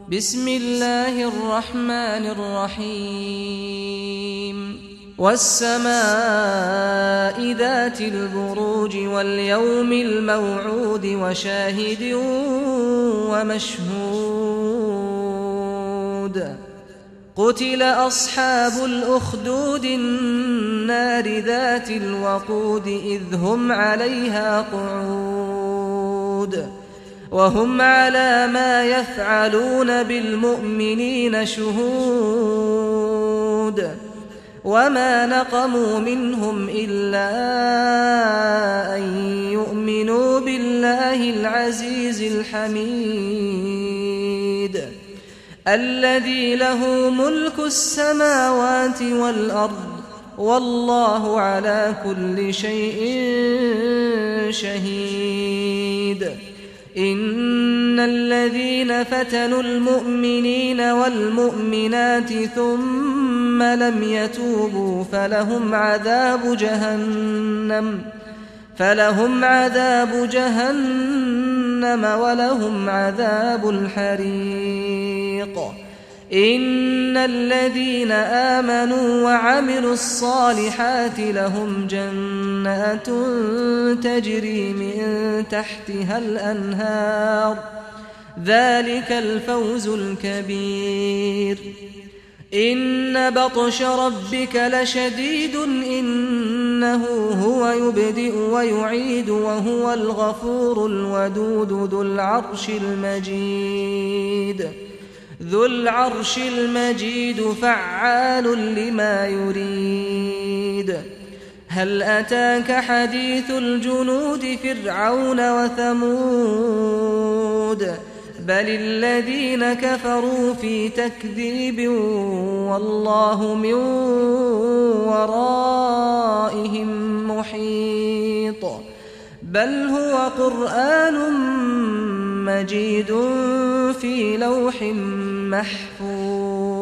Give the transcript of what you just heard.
بسم الله الرحمن الرحيم والسماء ذات البروج واليوم الموعود وشاهد ومشهود قتل أصحاب الأخدود النار ذات الوقود إذ هم عليها قعود وهم على ما يفعلون بالمؤمنين شهود وما نقموا منهم إلا أن يؤمنوا بالله العزيز الحميد الذي له ملك السماوات والأرض والله على كل شيء شهيد إن الذين فتنوا المؤمنين والمؤمنات ثم لم يتوبوا فلهم عذاب جهنم ولهم عذاب الحريق إن الذين آمنوا وعملوا الصالحات لهم جنات تجري من تحتها الأنهار ذلك الفوز الكبير إن بطش ربك لشديد إنه هو يبدئ ويعيد وهو الغفور الودود ذو العرش المجيد فعال لما يريد هل أتاك حديث الجنود فرعون وثمود بل الذين كفروا في تكذيب والله من ورائهم محيط بل هو قرآن مجيد في لوح محفوظ